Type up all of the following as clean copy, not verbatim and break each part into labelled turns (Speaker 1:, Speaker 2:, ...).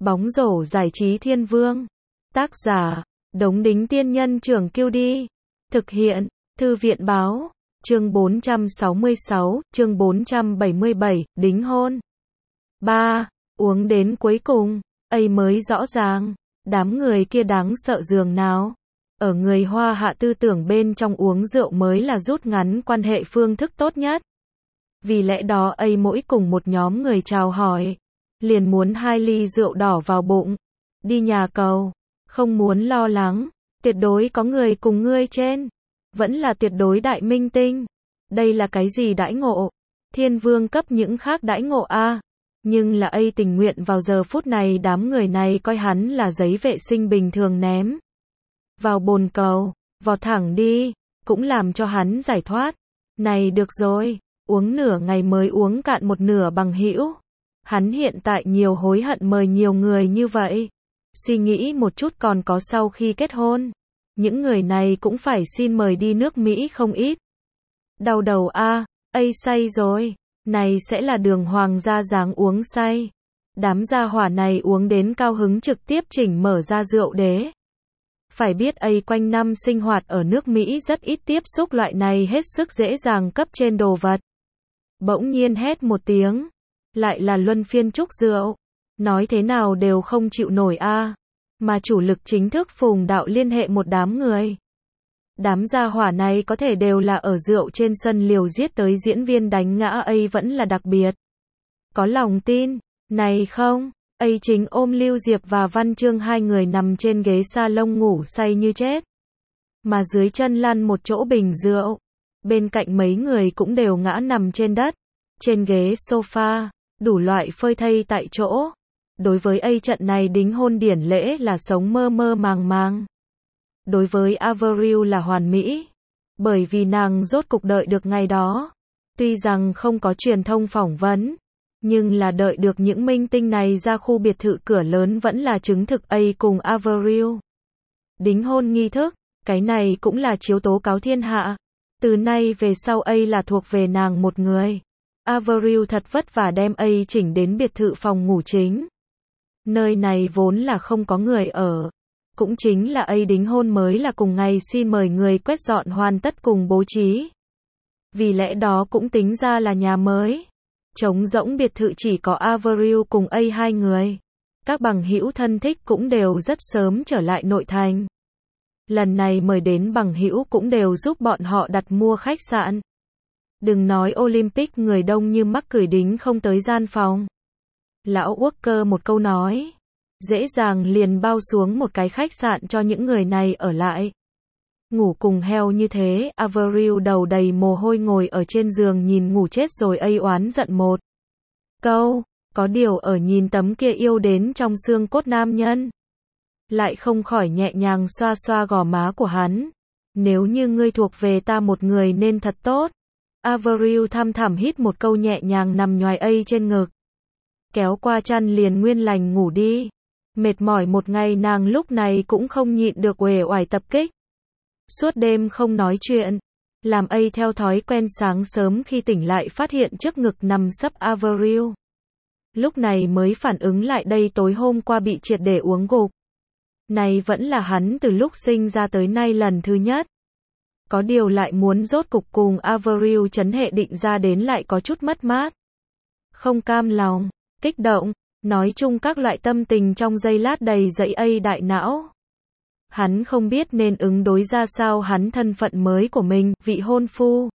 Speaker 1: Bóng rổ giải trí Thiên Vương. Tác giả, Đống Đính Tiên Nhân Trưởng Kiêu Đi. Thực hiện, Thư viện Báo. Chương 466, chương 477, đính hôn. 3. Uống đến cuối cùng, ấy mới rõ ràng, đám người kia đáng sợ giường nào. Ở người Hoa Hạ tư tưởng bên trong uống rượu mới là rút ngắn quan hệ phương thức tốt nhất. Vì lẽ đó ấy mỗi cùng một nhóm người chào hỏi, liền muốn 2 ly rượu đỏ vào bụng. Đi nhà cầu, không muốn lo lắng, tuyệt đối có người cùng ngươi trên. Vẫn là tuyệt đối đại minh tinh. Đây là cái gì đãi ngộ? Thiên Vương cấp những khác đãi ngộ a. Nhưng là ấy tình nguyện vào giờ phút này đám người này coi hắn là giấy vệ sinh bình thường ném vào bồn cầu, vọt thẳng đi, cũng làm cho hắn giải thoát. Này được rồi, uống nửa ngày mới uống cạn một nửa bằng hữu. Hắn hiện tại nhiều hối hận mời nhiều người như vậy. Suy nghĩ một chút còn có sau khi kết hôn, những người này cũng phải xin mời đi nước Mỹ không ít. Đau đầu a, ây say rồi, này sẽ là đường hoàng gia dáng uống say. Đám gia hỏa này uống đến cao hứng trực tiếp chỉnh mở ra rượu đế. Phải biết ây quanh năm sinh hoạt ở nước Mỹ rất ít tiếp xúc loại này hết sức dễ dàng cấp trên đồ vật. Bỗng nhiên hét một tiếng, lại là luân phiên chúc rượu. Nói thế nào đều không chịu nổi a. Mà chủ lực chính thức Phùng Đạo liên hệ một đám người. Đám gia hỏa này có thể đều là ở rượu trên sân liều giết tới diễn viên đánh ngã ấy vẫn là đặc biệt. Có lòng tin, này không, ấy chính ôm Lưu Diệp và Văn Chương hai người nằm trên ghế salon ngủ say như chết. Mà dưới chân lăn một chỗ bình rượu. Bên cạnh mấy người cũng đều ngã nằm trên đất, trên ghế sofa, đủ loại phơi thây tại chỗ. Đối với ấy trận này đính hôn điển lễ là sống mơ mơ màng màng. Đối với Avril là hoàn mỹ, bởi vì nàng rốt cục đợi được ngày đó. Tuy rằng không có truyền thông phỏng vấn, nhưng là đợi được những minh tinh này ra khu biệt thự cửa lớn vẫn là chứng thực ấy cùng Avril. Đính hôn nghi thức, cái này cũng là chiếu tố cáo thiên hạ. Từ nay về sau ấy là thuộc về nàng một người. Avril thật vất vả đem ấy chỉnh đến biệt thự phòng ngủ chính. Nơi này vốn là không có người ở. Cũng chính là ấy đính hôn mới là cùng ngày xin mời người quét dọn hoàn tất cùng bố trí. Vì lẽ đó cũng tính ra là nhà mới. Trống rỗng biệt thự chỉ có Avril cùng ấy hai người. Các bằng hữu thân thích cũng đều rất sớm trở lại nội thành. Lần này mời đến bằng hữu cũng đều giúp bọn họ đặt mua khách sạn. Đừng nói Olympic người đông như mắc cười đính không tới gian phòng. Lão Walker một câu nói, dễ dàng liền bao xuống một cái khách sạn cho những người này ở lại. Ngủ cùng heo như thế, Avril đầu đầy mồ hôi ngồi ở trên giường nhìn ngủ chết rồi ấy oán giận một câu, có điều ở nhìn tấm kia yêu đến trong xương cốt nam nhân. Lại không khỏi nhẹ nhàng xoa xoa gò má của hắn. Nếu như ngươi thuộc về ta một người nên thật tốt. Avril thăm thẳm hít một câu nhẹ nhàng nằm nhoài ấy trên ngực. Kéo qua chăn liền nguyên lành ngủ đi. Mệt mỏi một ngày nàng lúc này cũng không nhịn được uể oải tập kích. Suốt đêm không nói chuyện. Làm ấy theo thói quen sáng sớm khi tỉnh lại phát hiện trước ngực nằm sấp Avril. Lúc này mới phản ứng lại đây tối hôm qua bị triệt để uống gục. Này vẫn là hắn từ lúc sinh ra tới nay lần thứ nhất. Có điều lại muốn rốt cục cùng Avril chấn hệ định ra đến lại có chút mất mát. Không cam lòng, kích động, nói chung các loại tâm tình trong giây lát đầy dẫy ấy đại não. Hắn không biết nên ứng đối ra sao hắn thân phận mới của mình, vị hôn phu.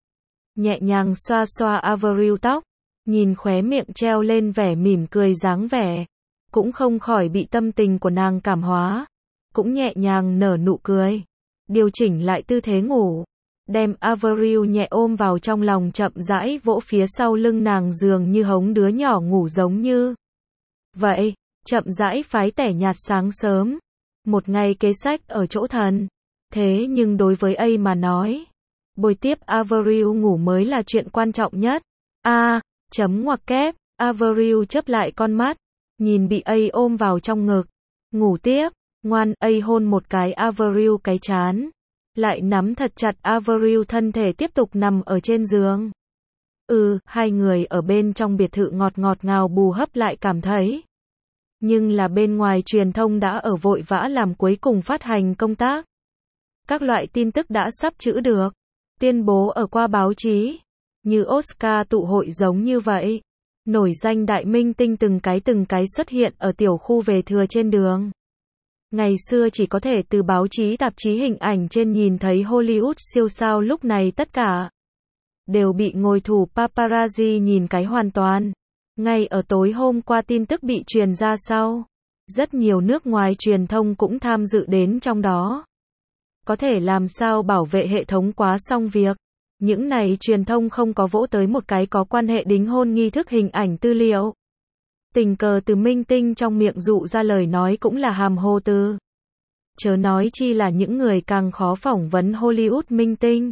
Speaker 1: Nhẹ nhàng xoa xoa Avril tóc, nhìn khóe miệng treo lên vẻ mỉm cười dáng vẻ. Cũng không khỏi bị tâm tình của nàng cảm hóa. Cũng nhẹ nhàng nở nụ cười. Điều chỉnh lại tư thế ngủ. Đem Avril nhẹ ôm vào trong lòng chậm rãi vỗ phía sau lưng nàng dường như hống đứa nhỏ ngủ giống như. Vậy, chậm rãi phái tẻ nhạt sáng sớm. Một ngày kế sách ở chỗ thần. Thế nhưng đối với ấy mà nói, bồi tiếp Avril ngủ mới là chuyện quan trọng nhất. Chấm ngoặc kép, Avril chớp lại con mắt. Nhìn bị ấy ôm vào trong ngực. Ngủ tiếp, ngoan, ấy hôn một cái Avril cái trán. Lại nắm thật chặt Avril thân thể tiếp tục nằm ở trên giường. Hai người ở bên trong biệt thự ngọt ngào bù hấp lại cảm thấy Nhưng là bên ngoài truyền thông đã ở vội vã làm cuối cùng phát hành công tác. Các loại tin tức đã sắp trữ được, tuyên bố ở qua báo chí, như Oscar tụ hội giống như vậy. Nổi danh đại minh tinh từng cái xuất hiện ở tiểu khu về thừa trên đường. Ngày xưa chỉ có thể từ báo chí tạp chí hình ảnh trên nhìn thấy Hollywood siêu sao, lúc này tất cả đều bị ngồi thủ paparazzi nhìn cái hoàn toàn. Ngay ở tối hôm qua tin tức bị truyền ra sau, rất nhiều nước ngoài truyền thông cũng tham dự đến trong đó. Có thể làm sao bảo vệ hệ thống quá xong việc. Những này truyền thông không có vỗ tới một cái có quan hệ đính hôn nghi thức hình ảnh tư liệu. Tình cờ từ minh tinh trong miệng dụ ra lời nói cũng là hàm hồ từ. Chớ nói chi là những người càng khó phỏng vấn Hollywood minh tinh.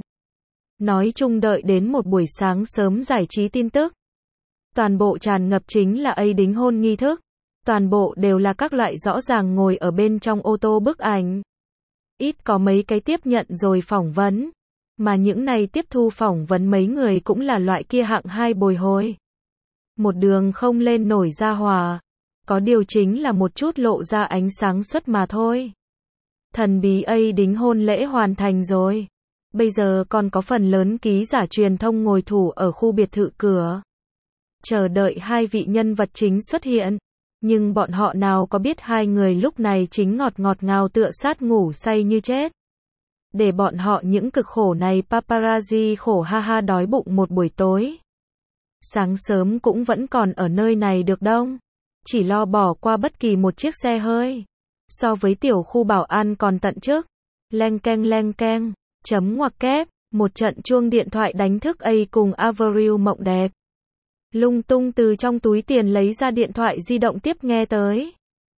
Speaker 1: Nói chung đợi đến một buổi sáng sớm giải trí tin tức. Toàn bộ tràn ngập chính là đính hôn nghi thức. Toàn bộ đều là các loại rõ ràng ngồi ở bên trong ô tô bức ảnh. Ít có mấy cái tiếp nhận rồi phỏng vấn. Mà những này tiếp thu phỏng vấn mấy người cũng là loại kia hạng hai bồi hồi. Một đường không lên nổi ra hòa. Có điều chính là một chút lộ ra ánh sáng xuất mà thôi. Thần bí đính hôn lễ hoàn thành rồi. Bây giờ còn có phần lớn ký giả truyền thông ngồi thủ ở khu biệt thự cửa. Chờ đợi hai vị nhân vật chính xuất hiện. Nhưng bọn họ nào có biết hai người lúc này chính ngọt ngào tựa sát ngủ say như chết. Để bọn họ những cực khổ này paparazzi khổ ha ha đói bụng một buổi tối. Sáng sớm cũng vẫn còn ở nơi này được đông. Chỉ lo bỏ qua bất kỳ một chiếc xe hơi. So với tiểu khu bảo an còn tận trước. Leng keng, chấm ngoặc kép, một trận chuông điện thoại đánh thức cùng Avril mộng đẹp. Lung tung từ trong túi tiền lấy ra điện thoại di động tiếp nghe tới.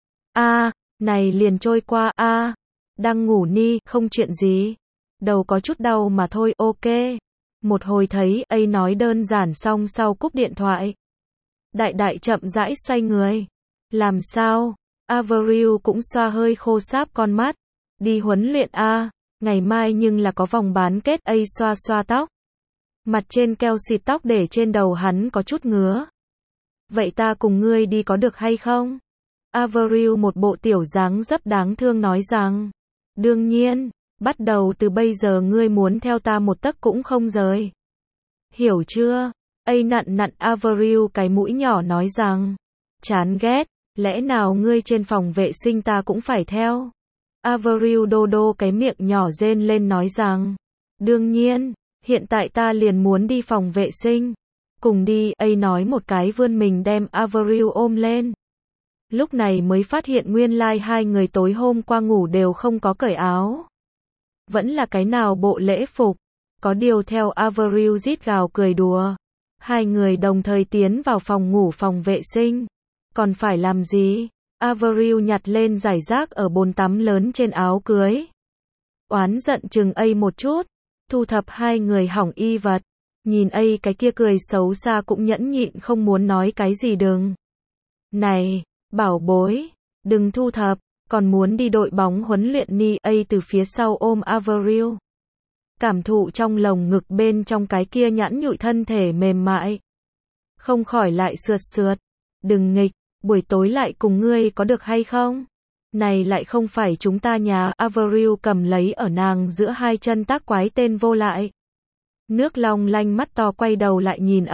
Speaker 1: Này liền trôi qua, đang ngủ ni, không chuyện gì. Đầu có chút đau mà thôi, ok. Một hồi thấy nói đơn giản xong sau cúp điện thoại. Đại chậm rãi xoay người. Làm sao? Avril cũng xoa hơi khô sáp con mắt. Đi huấn luyện ngày mai nhưng là có vòng bán kết. Xoa tóc. Mặt trên keo xịt tóc để trên đầu hắn có chút ngứa. Vậy ta cùng ngươi đi có được hay không? Avril một bộ tiểu dáng dấp đáng thương nói rằng. Đương nhiên, bắt đầu từ bây giờ ngươi muốn theo ta một tấc cũng không rời. Hiểu chưa? Nặn Avril cái mũi nhỏ nói rằng. Chán ghét, lẽ nào ngươi trên phòng vệ sinh ta cũng phải theo? Avril đô cái miệng nhỏ rên lên nói rằng. Đương nhiên, hiện tại ta liền muốn đi phòng vệ sinh. Cùng đi, nói một cái vươn mình đem Avril ôm lên. Lúc này mới phát hiện nguyên lai hai người tối hôm qua ngủ đều không có cởi áo. Vẫn là cái nào bộ lễ phục. Có điều theo Avril rít gào cười đùa. Hai người đồng thời tiến vào phòng ngủ phòng vệ sinh. Còn phải làm gì? Avril nhặt lên giải rác ở bồn tắm lớn trên áo cưới. Oán giận chừng một chút. Thu thập hai người hỏng y vật. Nhìn cái kia cười xấu xa cũng nhẫn nhịn không muốn nói cái gì đừng. Này, bảo bối, đừng thu thập, còn muốn đi đội bóng huấn luyện ni. Từ phía sau ôm Avril. Cảm thụ trong lồng ngực bên trong cái kia nhẵn nhụi thân thể mềm mại. Không khỏi lại sượt. Đừng nghịch, buổi tối lại cùng ngươi có được hay không? Này lại không phải chúng ta nhà. Avril cầm lấy ở nàng giữa hai chân tác quái tên vô lại. Nước long lanh mắt to quay đầu lại nhìn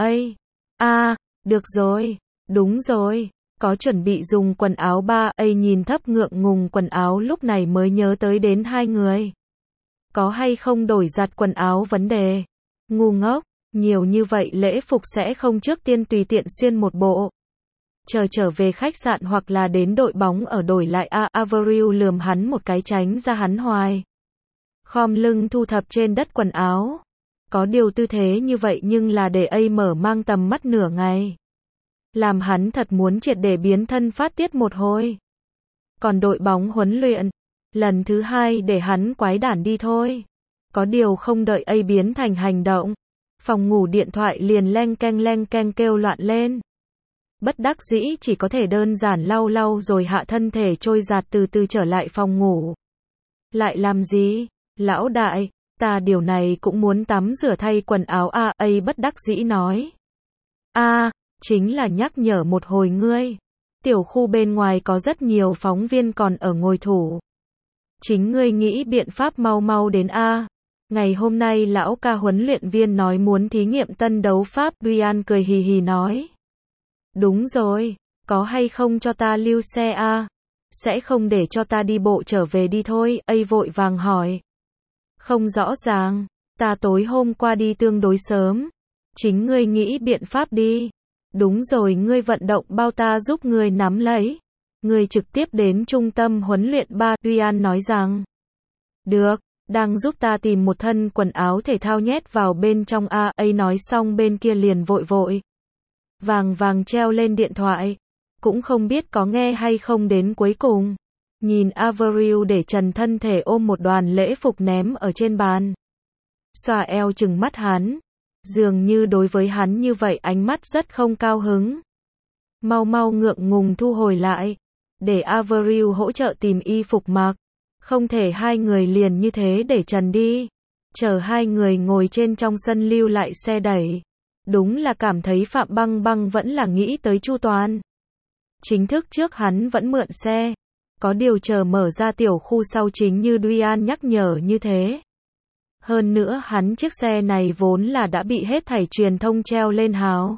Speaker 1: được rồi, đúng rồi, có chuẩn bị dùng quần áo ba. Nhìn thấp ngượng ngùng quần áo lúc này mới nhớ tới đến hai người. Có hay không đổi giặt quần áo vấn đề. Ngu ngốc, nhiều như vậy lễ phục sẽ không trước tiên tùy tiện xuyên một bộ. Trở về khách sạn hoặc là đến đội bóng ở đổi lại. Avril lườm hắn một cái tránh ra hắn hoài. Khom lưng thu thập trên đất quần áo. Có điều tư thế như vậy nhưng là để mở mang tầm mắt nửa ngày. Làm hắn thật muốn triệt để biến thân phát tiết một hồi. Còn đội bóng huấn luyện, lần thứ hai để hắn quái đản đi thôi. Có điều không đợi biến thành hành động. Phòng ngủ điện thoại liền leng keng kêu loạn lên. Bất đắc dĩ chỉ có thể đơn giản lau rồi hạ thân thể trôi giạt từ từ trở lại phòng ngủ. Lại làm gì? Lão đại, ta điều này cũng muốn tắm rửa thay quần áo. Bất đắc dĩ nói. Chính là nhắc nhở một hồi ngươi. Tiểu khu bên ngoài có rất nhiều phóng viên còn ở ngồi thủ. Chính ngươi nghĩ biện pháp mau mau đến a. Ngày hôm nay lão ca huấn luyện viên nói muốn thí nghiệm tân đấu pháp, Ryan cười hì hì nói. Đúng rồi, có hay không cho ta lưu xe a? Sẽ không để cho ta đi bộ trở về đi thôi, A vội vàng hỏi. Không rõ ràng, ta tối hôm qua đi tương đối sớm. Chính ngươi nghĩ biện pháp đi. Đúng rồi, ngươi vận động bao ta giúp ngươi nắm lấy. Ngươi trực tiếp đến trung tâm huấn luyện 3, Ryan nói rằng. Được, đang giúp ta tìm một thân quần áo thể thao nhét vào bên trong a. A nói xong bên kia liền vội vội vàng treo lên điện thoại. Cũng không biết có nghe hay không đến cuối cùng. Nhìn Avril để trần thân thể ôm một đoàn lễ phục ném ở trên bàn. Xòa eo trừng mắt hắn. Dường như đối với hắn như vậy ánh mắt rất không cao hứng. Mau mau ngượng ngùng thu hồi lại. Để Avril hỗ trợ tìm y phục mặc. Không thể hai người liền như thế để trần đi. Chờ hai người ngồi trên trong sân lưu lại xe đẩy. Đúng là cảm thấy Phạm Băng Băng vẫn là nghĩ tới chu toàn. Chính thức trước hắn vẫn mượn xe. Có điều chờ mở ra tiểu khu sau chính như Ryan nhắc nhở như thế. Hơn nữa hắn chiếc xe này vốn là đã bị hết thảy truyền thông treo lên hào.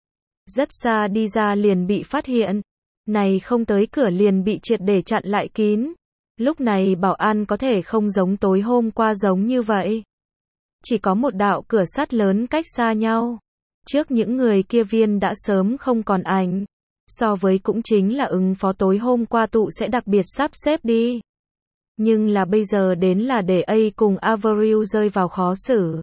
Speaker 1: Rất xa đi ra liền bị phát hiện. Này không tới cửa liền bị triệt để chặn lại kín. Lúc này bảo an có thể không giống tối hôm qua giống như vậy. Chỉ có một đạo cửa sắt lớn cách xa nhau. Trước những người kia viên đã sớm không còn ảnh. So với cũng chính là ứng phó tối hôm qua tụ sẽ đặc biệt sắp xếp đi. Nhưng là bây giờ đến là để A cùng Avril rơi vào khó xử.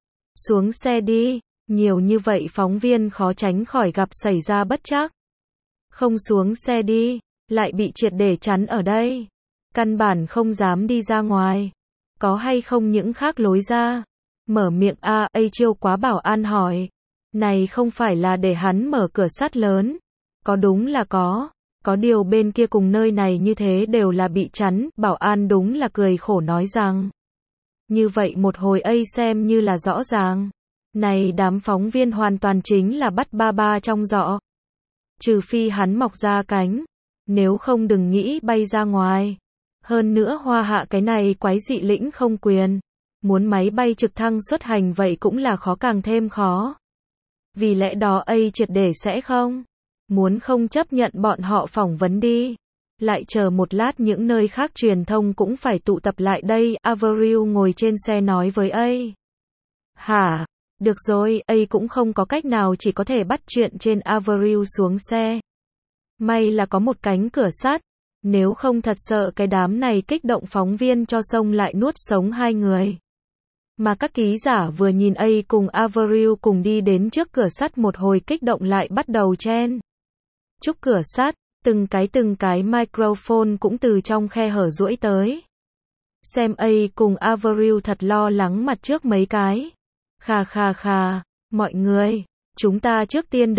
Speaker 1: Xuống xe đi, nhiều như vậy phóng viên khó tránh khỏi gặp xảy ra bất trắc. Không xuống xe đi, lại bị triệt để chắn ở đây. Căn bản không dám đi ra ngoài. Có hay không những khác lối ra? Mở miệng A chiêu quá bảo an hỏi. Này không phải là để hắn mở cửa sắt lớn. Có đúng là có điều bên kia cùng nơi này như thế đều là bị chắn, bảo an đúng là cười khổ nói rằng. Như vậy một hồi A xem như là rõ ràng. Này đám phóng viên hoàn toàn chính là bắt ba ba trong giỏ. Trừ phi hắn mọc ra cánh, nếu không đừng nghĩ bay ra ngoài. Hơn nữa Hoa Hạ cái này quái dị lĩnh không quyền. Muốn máy bay trực thăng xuất hành vậy cũng là khó càng thêm khó. Vì lẽ đó A triệt để sẽ không. Muốn không chấp nhận bọn họ phỏng vấn đi. Lại chờ một lát những nơi khác truyền thông cũng phải tụ tập lại đây. Avril ngồi trên xe nói với A. Hả? Được rồi, A cũng không có cách nào chỉ có thể bắt chuyện trên Avril xuống xe. May là có một cánh cửa sắt. Nếu không thật sợ cái đám này kích động phóng viên cho xông lại nuốt sống hai người. Mà các ký giả vừa nhìn A cùng Avril cùng đi đến trước cửa sắt một hồi kích động lại bắt đầu chen chúc cửa sắt, từng cái microphone cũng từ trong khe hở duỗi tới. Xem A cùng Avril thật lo lắng mặt trước mấy cái. Khà, mọi người, chúng ta trước tiên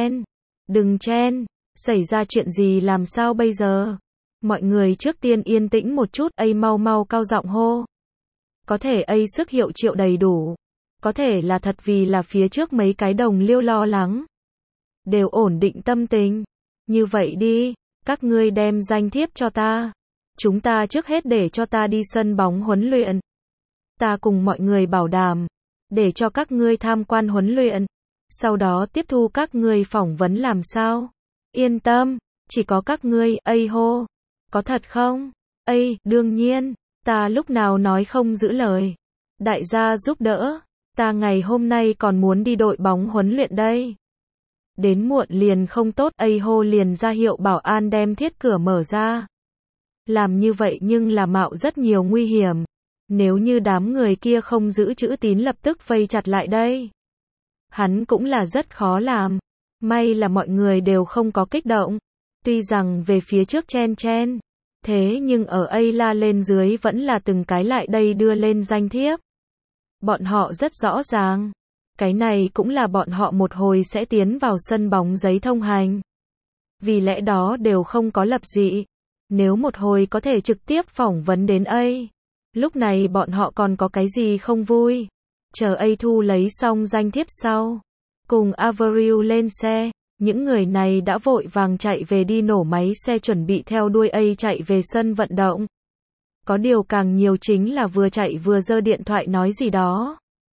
Speaker 1: đừng chen, xảy ra chuyện gì làm sao bây giờ? Mọi người trước tiên yên tĩnh một chút, A mau cao giọng hô. Có thể A sức hiệu triệu đầy đủ, có thể là thật vì là phía trước mấy cái đồng liêu lo lắng. Đều ổn định tâm tình. Như vậy đi, các ngươi đem danh thiếp cho ta. Chúng ta trước hết để cho ta đi sân bóng huấn luyện. Ta cùng mọi người bảo đảm, để cho các ngươi tham quan huấn luyện. Sau đó tiếp thu các ngươi phỏng vấn làm sao? Yên tâm, chỉ có các ngươi, A hô. Có thật không? A, đương nhiên, ta lúc nào nói không giữ lời. Đại gia giúp đỡ, ta ngày hôm nay còn muốn đi đội bóng huấn luyện đây. Đến muộn liền không tốt, A hô liền ra hiệu bảo an đem thiết cửa mở ra. Làm như vậy nhưng là mạo rất nhiều nguy hiểm. Nếu như đám người kia không giữ chữ tín lập tức vây chặt lại đây. Hắn cũng là rất khó làm. May là mọi người đều không có kích động. Tuy rằng về phía trước chen. Thế nhưng ở A la lên dưới vẫn là từng cái lại đây đưa lên danh thiếp. Bọn họ rất rõ ràng. Cái này cũng là bọn họ một hồi sẽ tiến vào sân bóng giấy thông hành. Vì lẽ đó đều không có lập dị. Nếu một hồi có thể trực tiếp phỏng vấn đến A. Lúc này bọn họ còn có cái gì không vui. Chờ A thu lấy xong danh thiếp sau. Cùng Avril lên xe. Những người này đã vội vàng chạy về đi nổ máy xe chuẩn bị theo đuôi A chạy về sân vận động. Có điều càng nhiều chính là vừa chạy vừa giơ điện thoại nói gì đó.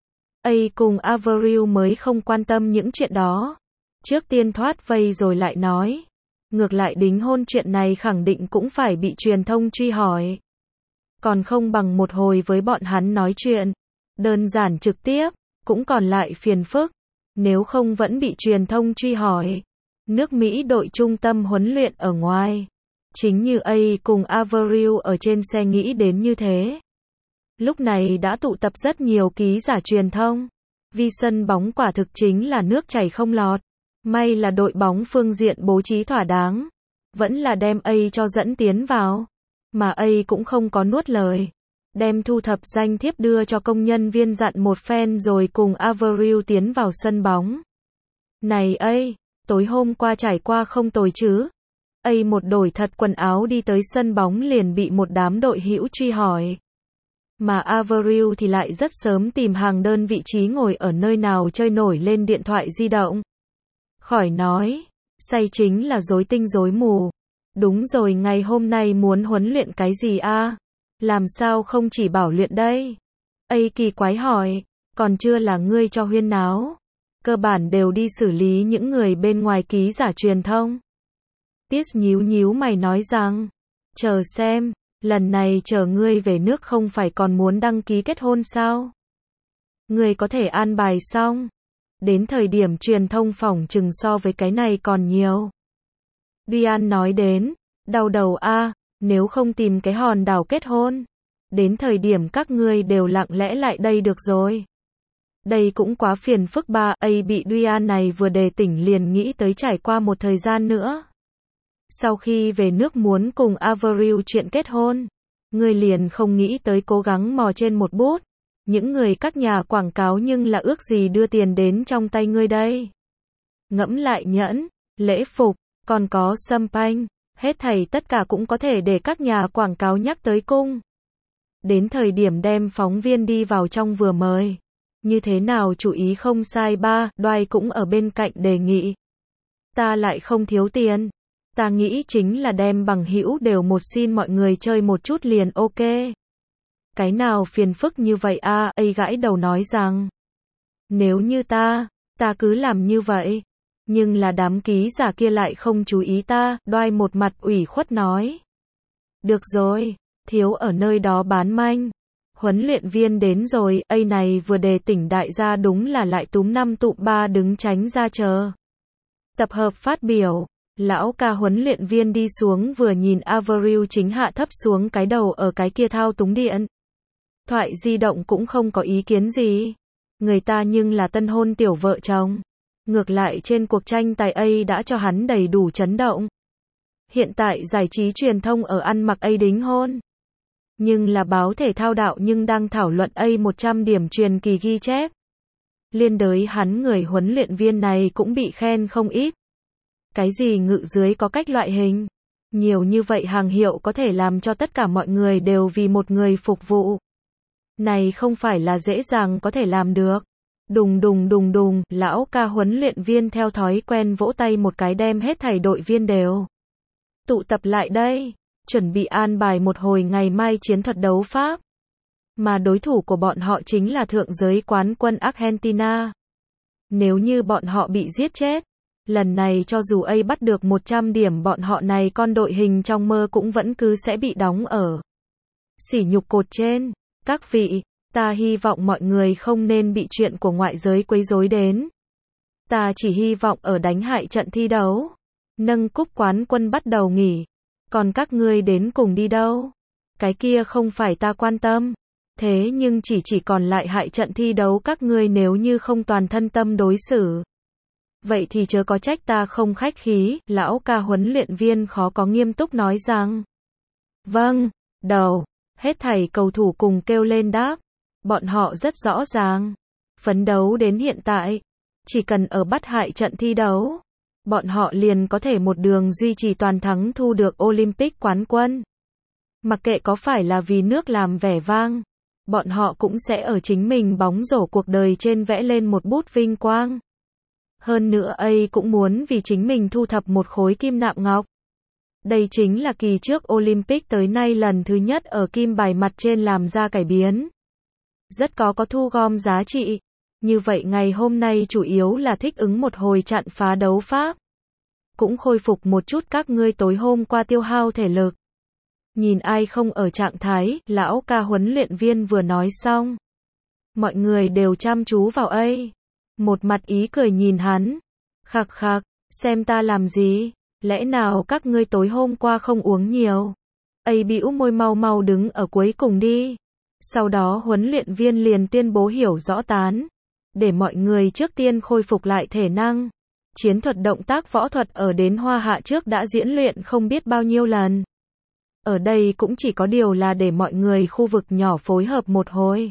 Speaker 1: A cùng Avril mới không quan tâm những chuyện đó. Trước tiên thoát vây rồi lại nói. Ngược lại đính hôn chuyện này khẳng định cũng phải bị truyền thông truy hỏi. Còn không bằng một hồi với bọn hắn nói chuyện. Đơn giản trực tiếp, cũng còn lại phiền phức. Nếu không vẫn bị truyền thông truy hỏi. Nước Mỹ đội trung tâm huấn luyện ở ngoài. Chính như A cùng Avril ở trên xe nghĩ đến như thế. Lúc này đã tụ tập rất nhiều ký giả truyền thông. Vì sân bóng quả thực chính là nước chảy không lọt. May là đội bóng phương diện bố trí thỏa đáng. Vẫn là đem A cho dẫn tiến vào. Mà A cũng không có nuốt lời. Đem thu thập danh thiếp đưa cho công nhân viên dặn một phen rồi cùng Avril tiến vào sân bóng. Này A, tối hôm qua trải qua không tồi chứ? A một đổi thật quần áo đi tới sân bóng liền bị một đám đội hữu truy hỏi. Mà Avril thì lại rất sớm tìm hàng đơn vị trí ngồi ở nơi nào chơi nổi lên điện thoại di động. Khỏi nói, say chính là rối tinh rối mù. Đúng rồi, ngày hôm nay muốn huấn luyện cái gì a? Làm sao không chỉ bảo luyện đây? A kỳ quái hỏi, còn chưa là ngươi cho huyên náo. Cơ bản đều đi xử lý những người bên ngoài ký giả truyền thông. Tiết nhíu nhíu mày nói rằng, chờ xem, lần này chờ ngươi về nước không phải còn muốn đăng ký kết hôn sao? Ngươi có thể an bài xong. Đến thời điểm truyền thông phỏng chừng so với cái này còn nhiều. Diane nói đến, đau đầu a, nếu không tìm cái hòn đảo kết hôn. Đến thời điểm các ngươi đều lặng lẽ lại đây được rồi. Đây cũng quá phiền phức ba. A bị Diane này vừa đề tỉnh liền nghĩ tới trải qua một thời gian nữa. Sau khi về nước muốn cùng Avril chuyện kết hôn. Ngươi liền không nghĩ tới cố gắng mò trên một bút. Những người các nhà quảng cáo nhưng là ước gì đưa tiền đến trong tay ngươi đây. Ngẫm lại nhẫn, lễ phục, còn có sâm panh, hết thảy tất cả cũng có thể để các nhà quảng cáo nhắc tới cung. Đến thời điểm đem phóng viên đi vào trong vừa mời. Như thế nào chủ ý không sai ba, Đoài cũng ở bên cạnh đề nghị. Ta lại không thiếu tiền. Ta nghĩ chính là đem bằng hữu đều một xin mọi người chơi một chút liền ok. Cái nào phiền phức như vậy a? A gãi đầu nói rằng. Nếu như ta cứ làm như vậy. Nhưng là đám ký giả kia lại không chú ý ta, Đoài một mặt ủy khuất nói. Được rồi, thiếu ở nơi đó bán manh. Huấn luyện viên đến rồi, A này vừa đề tỉnh đại gia đúng là lại túm năm tụm ba đứng tránh ra chờ. Tập hợp phát biểu, lão ca huấn luyện viên đi xuống vừa nhìn Avril chính hạ thấp xuống cái đầu ở cái kia thao túng điện. Thoại di động cũng không có ý kiến gì. Người ta nhưng là tân hôn tiểu vợ chồng. Ngược lại trên cuộc tranh tài A đã cho hắn đầy đủ chấn động. Hiện tại giải trí truyền thông ở ăn mặc A đính hôn. Nhưng là báo thể thao đạo nhưng đang thảo luận A 100 điểm truyền kỳ ghi chép. Liên đới hắn người huấn luyện viên này cũng bị khen không ít. Cái gì ngự dưới có cách loại hình. Nhiều như vậy hàng hiệu có thể làm cho tất cả mọi người đều vì một người phục vụ. Này không phải là dễ dàng có thể làm được. Đùng đùng đùng đùng, lão ca huấn luyện viên theo thói quen vỗ tay một cái đem hết thảy đội viên đều tụ tập lại đây, chuẩn bị an bài một hồi ngày mai chiến thuật đấu Pháp. Mà đối thủ của bọn họ chính là thượng giới quán quân Argentina. Nếu như bọn họ bị giết chết, lần này cho dù A bắt được 100 điểm bọn họ này con đội hình trong mơ cũng vẫn cứ sẽ bị đóng ở sỉ nhục cột trên. Các vị, ta hy vọng mọi người không nên bị chuyện của ngoại giới quấy rối đến. Ta chỉ hy vọng ở đánh hại trận thi đấu. Nâng cúp quán quân bắt đầu nghỉ. Còn các ngươi đến cùng đi đâu? Cái kia không phải ta quan tâm. Thế nhưng chỉ còn lại hại trận thi đấu các ngươi nếu như không toàn thân tâm đối xử. Vậy thì chớ có trách ta không khách khí, lão ca huấn luyện viên khó có nghiêm túc nói rằng. Vâng, đầu. Hết thảy cầu thủ cùng kêu lên đáp. Bọn họ rất rõ ràng. Phấn đấu đến hiện tại. Chỉ cần ở bắt hại trận thi đấu. Bọn họ liền có thể một đường duy trì toàn thắng thu được Olympic quán quân. Mặc kệ có phải là vì nước làm vẻ vang. Bọn họ cũng sẽ ở chính mình bóng rổ cuộc đời trên vẽ lên một bút vinh quang. Hơn nữa A cũng muốn vì chính mình thu thập một khối kim nạm ngọc. Đây chính là kỳ trước Olympic tới nay lần thứ nhất ở kim bài mặt trên làm ra cải biến. Rất có thu gom giá trị. Như vậy ngày hôm nay chủ yếu là thích ứng một hồi chặn phá đấu pháp. Cũng khôi phục một chút các ngươi tối hôm qua tiêu hao thể lực. Nhìn ai không ở trạng thái, lão ca huấn luyện viên vừa nói xong. Mọi người đều chăm chú vào A. Một mặt ý cười nhìn hắn. Khặc khặc, xem ta làm gì? Lẽ nào các ngươi tối hôm qua không uống nhiều? A bĩu môi mau mau đứng ở cuối cùng đi. Sau đó huấn luyện viên liền tuyên bố hiểu rõ tán. Để mọi người trước tiên khôi phục lại thể năng. Chiến thuật động tác võ thuật ở đến Hoa Hạ trước đã diễn luyện không biết bao nhiêu lần. Ở đây cũng chỉ có điều là để mọi người khu vực nhỏ phối hợp một hồi.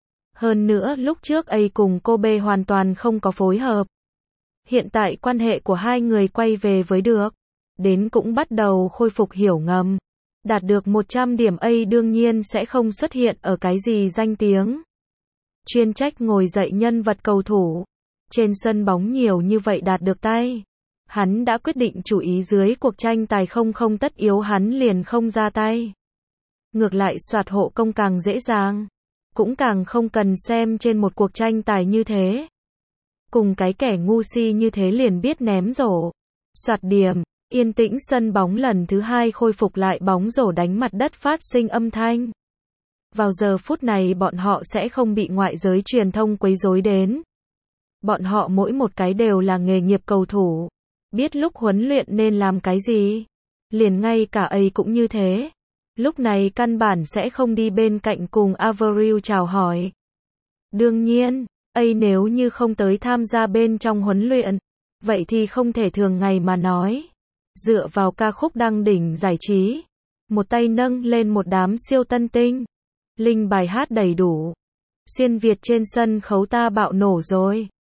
Speaker 1: Hơn nữa lúc trước A cùng cô B hoàn toàn không có phối hợp. Hiện tại quan hệ của hai người quay về với được. Đến cũng bắt đầu khôi phục hiểu ngầm. Đạt được 100 điểm A đương nhiên sẽ không xuất hiện ở cái gì danh tiếng. Chuyên trách ngồi dậy nhân vật cầu thủ. Trên sân bóng nhiều như vậy đạt được tay. Hắn đã quyết định chú ý dưới cuộc tranh tài không tất yếu hắn liền không ra tay. Ngược lại soạt hộ công càng dễ dàng. Cũng càng không cần xem trên một cuộc tranh tài như thế. Cùng cái kẻ ngu si như thế liền biết ném rổ. Soạt điểm, yên tĩnh sân bóng lần thứ hai khôi phục lại bóng rổ đánh mặt đất phát sinh âm thanh. Vào giờ phút này bọn họ sẽ không bị ngoại giới truyền thông quấy rối đến. Bọn họ mỗi một cái đều là nghề nghiệp cầu thủ. Biết lúc huấn luyện nên làm cái gì. Liền ngay cả A cũng như thế. Lúc này căn bản sẽ không đi bên cạnh cùng Avril chào hỏi. Đương nhiên, A nếu như không tới tham gia bên trong huấn luyện, vậy thì không thể thường ngày mà nói. Dựa vào ca khúc đăng đỉnh giải trí, một tay nâng lên một đám siêu tân tinh. Linh bài hát đầy đủ. Xuyên Việt trên sân khấu ta bạo nổ rồi.